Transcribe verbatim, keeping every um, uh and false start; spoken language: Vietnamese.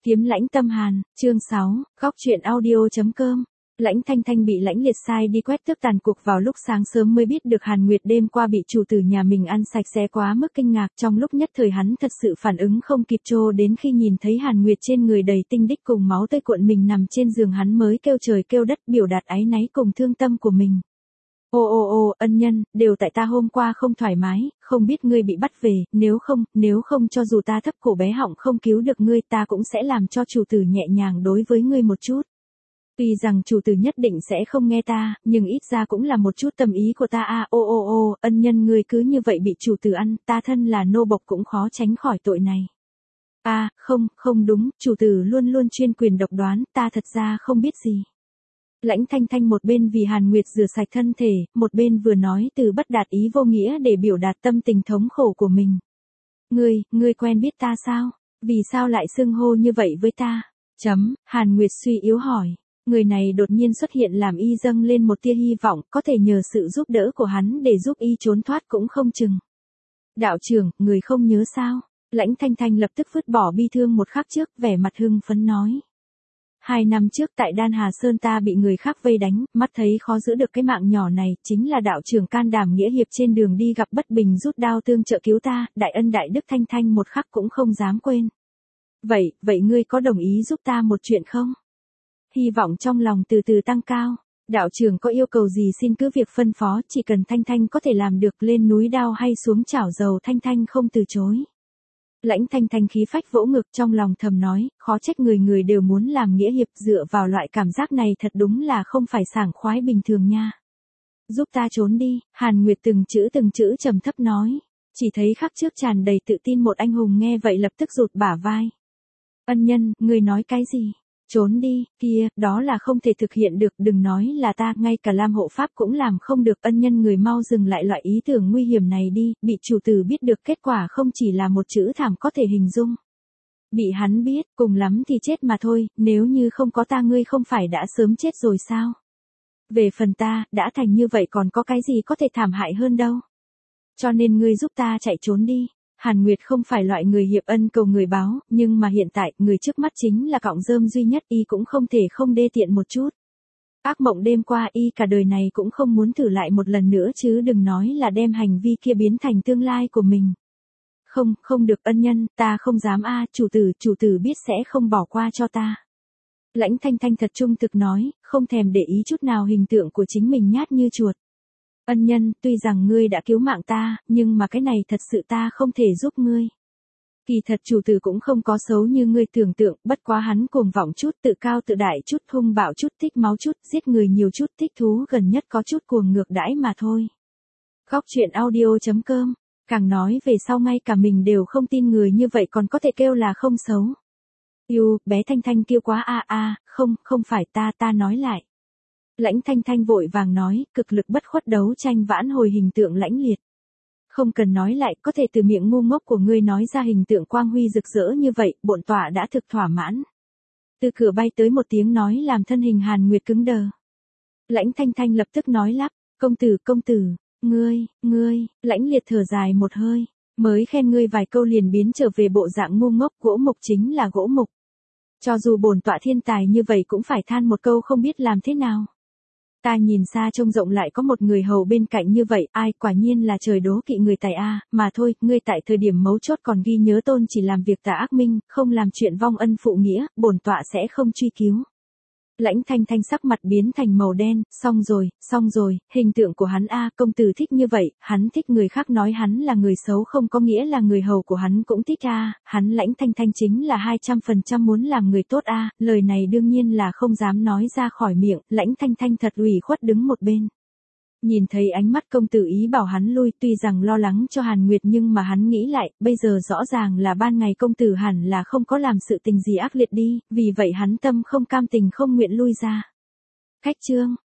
Kiếm lãnh tâm hàn, chương sáu, góc truyện audio.com. Lãnh Thanh Thanh bị Lãnh Liệt sai đi quét tước tàn cuộc vào lúc sáng sớm mới biết được Hàn Nguyệt đêm qua bị chủ tử nhà mình ăn sạch sẽ quá mức kinh ngạc, trong lúc nhất thời hắn thật sự phản ứng không kịp, trô đến khi nhìn thấy Hàn Nguyệt trên người đầy tinh đích cùng máu tươi cuộn mình nằm trên giường hắn mới kêu trời kêu đất biểu đạt áy náy cùng thương tâm của mình. Ô ô ô, ân nhân, đều tại ta hôm qua không thoải mái, không biết ngươi bị bắt về, nếu không, nếu không cho dù ta thấp cổ bé họng không cứu được ngươi ta cũng sẽ làm cho chủ tử nhẹ nhàng đối với ngươi một chút. Tuy rằng chủ tử nhất định sẽ không nghe ta, nhưng ít ra cũng là một chút tâm ý của ta a. À, ô ô ô, ân nhân ngươi cứ như vậy bị chủ tử ăn, ta thân là nô bộc cũng khó tránh khỏi tội này. A, à, không, không đúng, chủ tử luôn luôn chuyên quyền độc đoán, ta thật ra không biết gì. Lãnh Thanh Thanh một bên vì Hàn Nguyệt rửa sạch thân thể, một bên vừa nói từ bất đạt ý vô nghĩa để biểu đạt tâm tình thống khổ của mình. Ngươi, ngươi quen biết ta sao? Vì sao lại xưng hô như vậy với ta? Chấm, Hàn Nguyệt suy yếu hỏi. Người này đột nhiên xuất hiện làm y dâng lên một tia hy vọng, có thể nhờ sự giúp đỡ của hắn để giúp y trốn thoát cũng không chừng. Đạo trưởng, người không nhớ sao? Lãnh Thanh Thanh lập tức vứt bỏ bi thương một khắc trước, vẻ mặt hưng phấn nói. Hai năm trước tại Đan Hà Sơn ta bị người khác vây đánh, mắt thấy khó giữ được cái mạng nhỏ này, chính là đạo trưởng can đảm nghĩa hiệp trên đường đi gặp bất bình rút đao tương trợ cứu ta, đại ân đại đức Thanh Thanh một khắc cũng không dám quên. Vậy, vậy ngươi có đồng ý giúp ta một chuyện không? Hy vọng trong lòng từ từ tăng cao, đạo trưởng có yêu cầu gì xin cứ việc phân phó, chỉ cần Thanh Thanh có thể làm được, lên núi đao hay xuống chảo dầu Thanh Thanh không từ chối. Lãnh Thanh Thanh khí phách vỗ ngực trong lòng thầm nói, khó trách người người đều muốn làm nghĩa hiệp, dựa vào loại cảm giác này thật đúng là không phải sảng khoái bình thường nha. Giúp ta trốn đi, Hàn Nguyệt từng chữ từng chữ trầm thấp nói, chỉ thấy khắc trước tràn đầy tự tin một anh hùng nghe vậy lập tức rụt bả vai. Ân nhân, người nói cái gì? Trốn đi, kia, đó là không thể thực hiện được, đừng nói là ta, ngay cả Lam hộ pháp cũng làm không được, ân nhân người mau dừng lại loại ý tưởng nguy hiểm này đi, bị chủ tử biết được kết quả không chỉ là một chữ thảm có thể hình dung. Bị hắn biết, cùng lắm thì chết mà thôi, nếu như không có ta ngươi không phải đã sớm chết rồi sao? Về phần ta, đã thành như vậy còn có cái gì có thể thảm hại hơn đâu. Cho nên ngươi giúp ta chạy trốn đi. Hàn Nguyệt không phải loại người hiệp ân cầu người báo, nhưng mà hiện tại, người trước mắt chính là cọng rơm duy nhất, y cũng không thể không đê tiện một chút. Ác mộng đêm qua y cả đời này cũng không muốn thử lại một lần nữa chứ đừng nói là đem hành vi kia biến thành tương lai của mình. Không, không được ân nhân, ta không dám a, chủ tử, chủ tử biết sẽ không bỏ qua cho ta. Lãnh Thanh Thanh thật trung thực nói, không thèm để ý chút nào hình tượng của chính mình nhát như chuột. Ân nhân, tuy rằng ngươi đã cứu mạng ta, nhưng mà cái này thật sự ta không thể giúp ngươi. Kỳ thật chủ tử cũng không có xấu như ngươi tưởng tượng, bất quá hắn cuồng vọng chút, tự cao tự đại chút, hung bạo chút, thích máu chút, giết người nhiều chút, thích thú gần nhất có chút cuồng ngược đãi mà thôi. Góc truyện audio.com, càng nói về sau ngay cả mình đều không tin người như vậy còn có thể kêu là không xấu. Yêu, bé Thanh Thanh kêu quá a a, không, không phải ta, ta nói lại. Lãnh Thanh Thanh vội vàng nói, cực lực bất khuất đấu tranh vãn hồi hình tượng Lãnh Liệt. Không cần nói lại, có thể từ miệng ngu ngốc của ngươi nói ra hình tượng quang huy rực rỡ như vậy, bổn tọa đã thực thỏa mãn. Từ cửa bay tới một tiếng nói làm thân hình Hàn Nguyệt cứng đờ. Lãnh Thanh Thanh lập tức nói lắp, công tử, công tử, ngươi, ngươi, Lãnh Liệt thở dài một hơi, mới khen ngươi vài câu liền biến trở về bộ dạng ngu ngốc, gỗ mục chính là gỗ mục. Cho dù bổn tọa thiên tài như vậy cũng phải than một câu không biết làm thế nào. Ta nhìn xa trông rộng lại có một người hầu bên cạnh như vậy, ai quả nhiên là trời đố kỵ người tài a, mà thôi, ngươi tại thời điểm mấu chốt còn ghi nhớ tôn chỉ làm việc tà ác minh, không làm chuyện vong ân phụ nghĩa, bổn tọa sẽ không truy cứu. Lãnh Thanh Thanh sắc mặt biến thành màu đen, xong rồi, xong rồi, hình tượng của hắn a, công tử thích như vậy, hắn thích người khác nói hắn là người xấu không có nghĩa là người hầu của hắn cũng thích a, hắn Lãnh Thanh Thanh chính là hai trăm phần trăm muốn làm người tốt a, lời này đương nhiên là không dám nói ra khỏi miệng, Lãnh Thanh Thanh thật ủy khuất đứng một bên. Nhìn thấy ánh mắt công tử ý bảo hắn lui, tuy rằng lo lắng cho Hàn Nguyệt nhưng mà hắn nghĩ lại, bây giờ rõ ràng là ban ngày công tử hẳn là không có làm sự tình gì ác liệt đi, vì vậy hắn tâm không cam tình không nguyện lui ra. Cách chương,